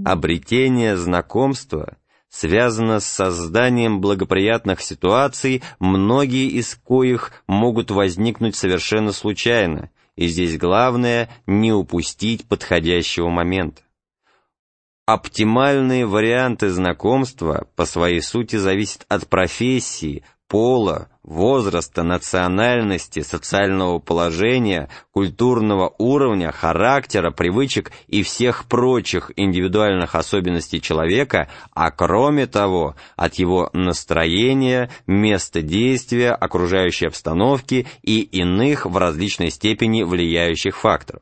Обретение знакомства связано с созданием благоприятных ситуаций, многие из коих могут возникнуть совершенно случайно, и здесь главное — не упустить подходящего момента. Оптимальные варианты знакомства по своей сути зависят от профессии, пола, возраста, национальности, социального положения, культурного уровня, характера, привычек и всех прочих индивидуальных особенностей человека, а кроме того, от его настроения, места действия, окружающей обстановки и иных в различной степени влияющих факторов.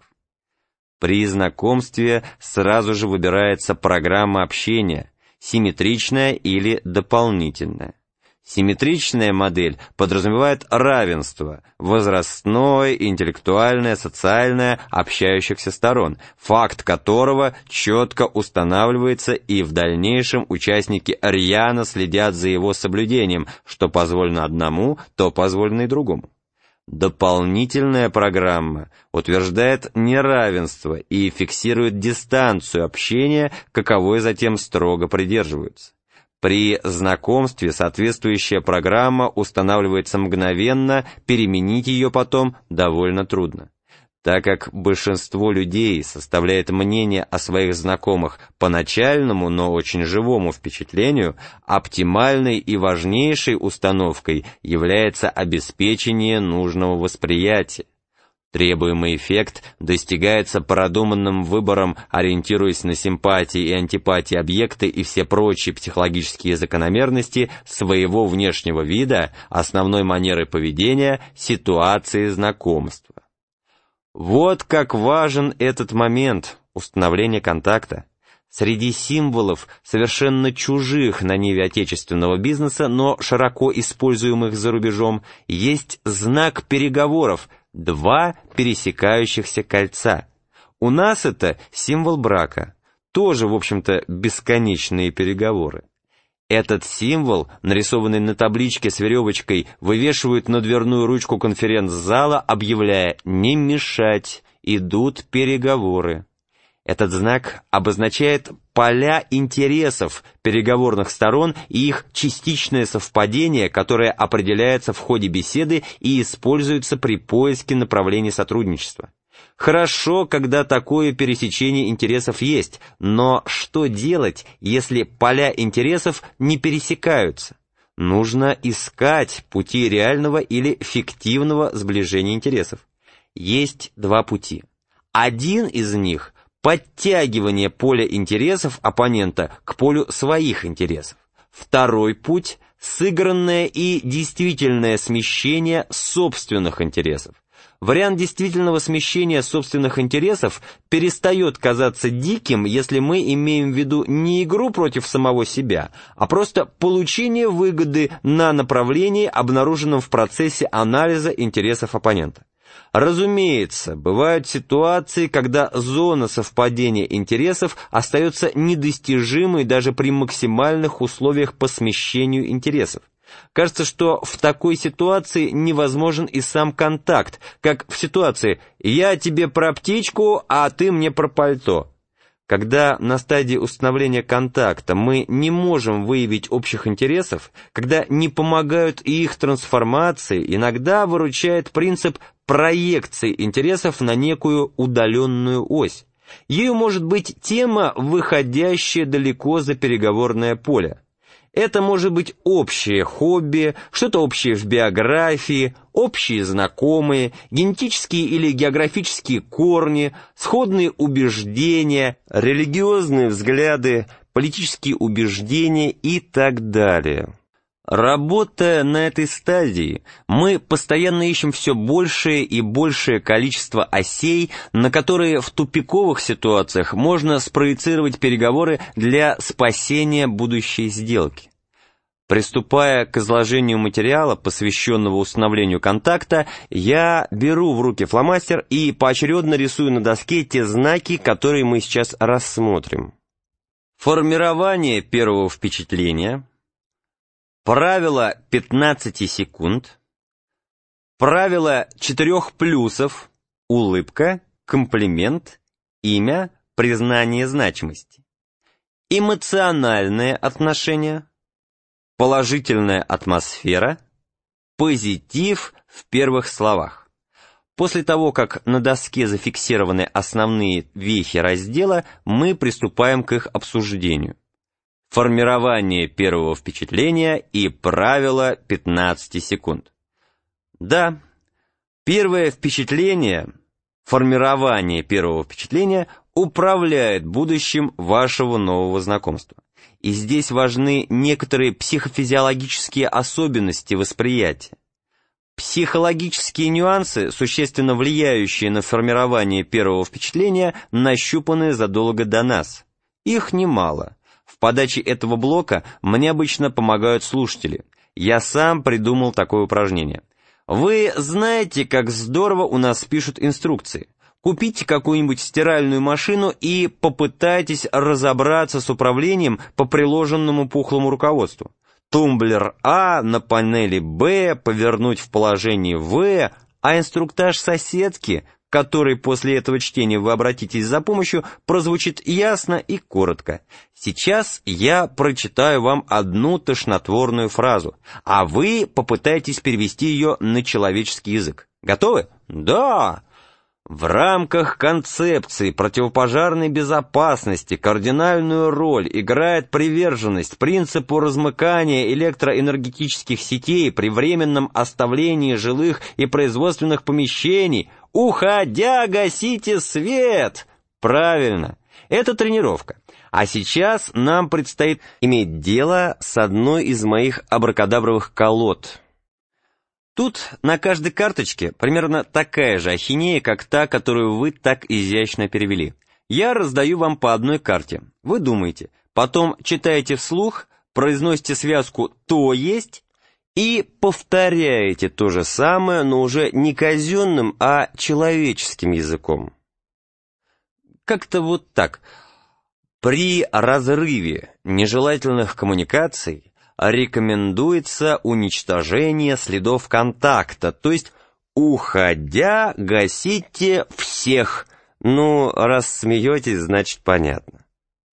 При знакомстве сразу же выбирается программа общения, симметричная или дополнительная. Симметричная модель подразумевает равенство возрастное, интеллектуальное, социальное, общающихся сторон, факт которого четко устанавливается, и в дальнейшем участники рьяно следят за его соблюдением, что позволено одному, то позволено и другому. Дополнительная программа утверждает неравенство и фиксирует дистанцию общения, каковой затем строго придерживаются. При знакомстве соответствующая программа устанавливается мгновенно, переменить ее потом довольно трудно. Так как большинство людей составляет мнение о своих знакомых по начальному, но очень живому впечатлению, оптимальной и важнейшей установкой является обеспечение нужного восприятия. Требуемый эффект достигается продуманным выбором, ориентируясь на симпатии и антипатии объекта и все прочие психологические закономерности своего внешнего вида, основной манеры поведения, ситуации знакомства. Вот как важен этот момент установления контакта. Среди символов, совершенно чужих на ниве отечественного бизнеса, но широко используемых за рубежом, есть знак переговоров – два пересекающихся кольца. У нас это символ брака, тоже, в общем-то, бесконечные переговоры. Этот символ, нарисованный на табличке с веревочкой, вывешивают на дверную ручку конференц-зала, объявляя «не мешать, идут переговоры». Этот знак обозначает поля интересов переговорных сторон и их частичное совпадение, которое определяется в ходе беседы и используется при поиске направлений сотрудничества. Хорошо, когда такое пересечение интересов есть, но что делать, если поля интересов не пересекаются? Нужно искать пути реального или фиктивного сближения интересов. Есть два пути. Один из них – подтягивание поля интересов оппонента к полю своих интересов. Второй путь – сыгранное и действительное смещение собственных интересов. Вариант действительного смещения собственных интересов перестает казаться диким, если мы имеем в виду не игру против самого себя, а просто получение выгоды на направлении, обнаруженном в процессе анализа интересов оппонента. Разумеется, бывают ситуации, когда зона совпадения интересов остается недостижимой даже при максимальных условиях по смещению интересов. Кажется, что в такой ситуации невозможен и сам контакт, как в ситуации «я тебе про птичку, а ты мне про пальто». Когда на стадии установления контакта мы не можем выявить общих интересов, когда не помогают и их трансформации, иногда выручает принцип проекции интересов на некую удаленную ось. Ею может быть тема, выходящая далеко за переговорное поле. Это может быть общее хобби, что-то общее в биографии, общие знакомые, генетические или географические корни, сходные убеждения, религиозные взгляды, политические убеждения и так далее. Работая на этой стадии, мы постоянно ищем все большее и большее количество осей, на которые в тупиковых ситуациях можно спроецировать переговоры для спасения будущей сделки. Приступая к изложению материала, посвященного установлению контакта, я беру в руки фломастер и поочередно рисую на доске те знаки, которые мы сейчас рассмотрим. Формирование первого впечатления, правило 15 секунд, правило 4 плюсов, улыбка, комплимент, имя, признание значимости. эмоциональное отношение, положительная атмосфера, позитив в первых словах. После того, как на доске зафиксированы основные вехи раздела, мы приступаем к их обсуждению. Формирование первого впечатления и правило 15 секунд. Да, первое впечатление, формирование первого впечатления управляет будущим вашего нового знакомства. И здесь важны некоторые психофизиологические особенности восприятия. Психологические нюансы, существенно влияющие на формирование первого впечатления, нащупаны задолго до нас. Их немало. В подаче этого блока мне обычно помогают слушатели. Я сам придумал такое упражнение. Вы знаете, как здорово у нас пишут инструкции. Купите какую-нибудь стиральную машину и попытайтесь разобраться с управлением по приложенному пухлому руководству. Тумблер А на панели Б повернуть в положении В, а инструктаж соседки, который после этого чтения вы обратитесь за помощью, прозвучит ясно и коротко. Сейчас я прочитаю вам одну тошнотворную фразу, а вы попытаетесь перевести ее на человеческий язык. Готовы? Да! В рамках концепции противопожарной безопасности кардинальную роль играет приверженность принципу размыкания электроэнергетических сетей при временном оставлении жилых и производственных помещений. Уходя, гасите свет! Правильно, это тренировка. А сейчас нам предстоит иметь дело с одной из моих абракадабровых колод. Тут на каждой карточке примерно такая же ахинея, как та, которую вы так изящно перевели. Я раздаю вам по одной карте. Вы думаете, потом читаете вслух, произносите связку «то есть» и повторяете то же самое, но уже не казенным, а человеческим языком. Как-то вот так. При разрыве нежелательных коммуникаций рекомендуется уничтожение следов контакта, то есть, уходя, гасите всех. Ну, раз смеетесь, значит понятно.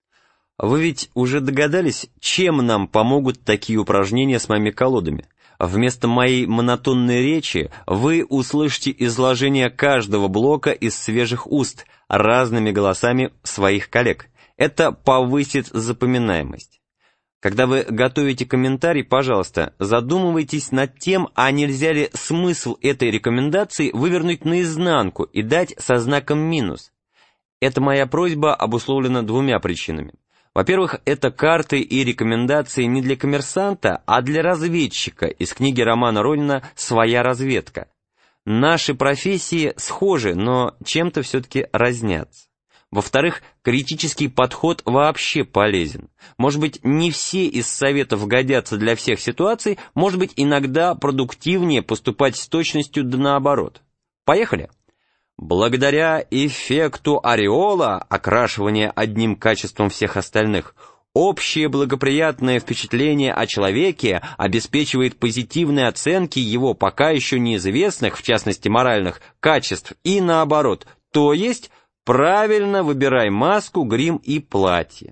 Вы ведь уже догадались, чем нам помогут такие упражнения с моими колодами? Вместо моей монотонной речи вы услышите изложение каждого блока из свежих уст разными голосами своих коллег. Это повысит запоминаемость. Когда вы готовите комментарий, пожалуйста, задумывайтесь над тем, а нельзя ли смысл этой рекомендации вывернуть наизнанку и дать со знаком минус. Эта моя просьба обусловлена двумя причинами. Во-первых, это карты и рекомендации не для коммерсанта, а для разведчика из книги Романа Ронина «Своя разведка». Наши профессии схожи, но чем-то все-таки разнятся. Во-вторых, критический подход вообще полезен. Может быть, не все из советов годятся для всех ситуаций, может быть, иногда продуктивнее поступать с точностью да наоборот. Поехали! Благодаря эффекту ореола, окрашивания одним качеством всех остальных, общее благоприятное впечатление о человеке обеспечивает позитивные оценки его пока еще неизвестных, в частности моральных, качеств и наоборот, то есть правильно выбирай маску, грим и платье.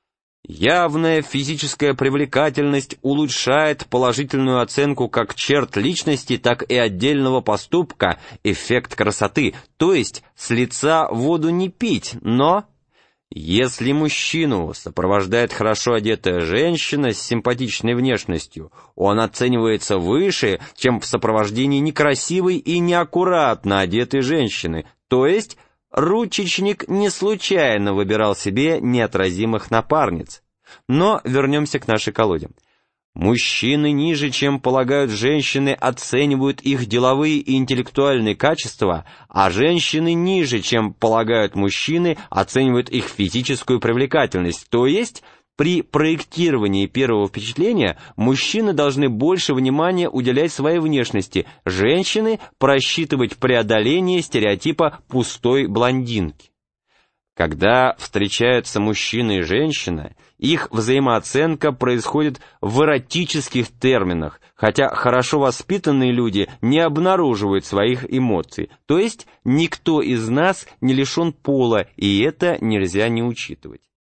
Явная физическая привлекательность улучшает положительную оценку как черт личности, так и отдельного поступка, эффект красоты, то есть с лица воду не пить, но... Если мужчину сопровождает хорошо одетая женщина с симпатичной внешностью, он оценивается выше, чем в сопровождении некрасивой и неаккуратно одетой женщины, то есть... Ручечник не случайно выбирал себе неотразимых напарниц. Но вернемся к нашей колоде. Мужчины ниже, чем полагают женщины, оценивают их деловые и интеллектуальные качества, а женщины ниже, чем полагают мужчины, оценивают их физическую привлекательность, то есть... При проектировании первого впечатления мужчины должны больше внимания уделять своей внешности, женщины просчитывать преодоление стереотипа пустой блондинки. Когда встречаются мужчина и женщина, их взаимооценка происходит в эротических терминах, хотя хорошо воспитанные люди не обнаруживают своих эмоций, то есть никто из нас не лишен пола, и это нельзя не учитывать.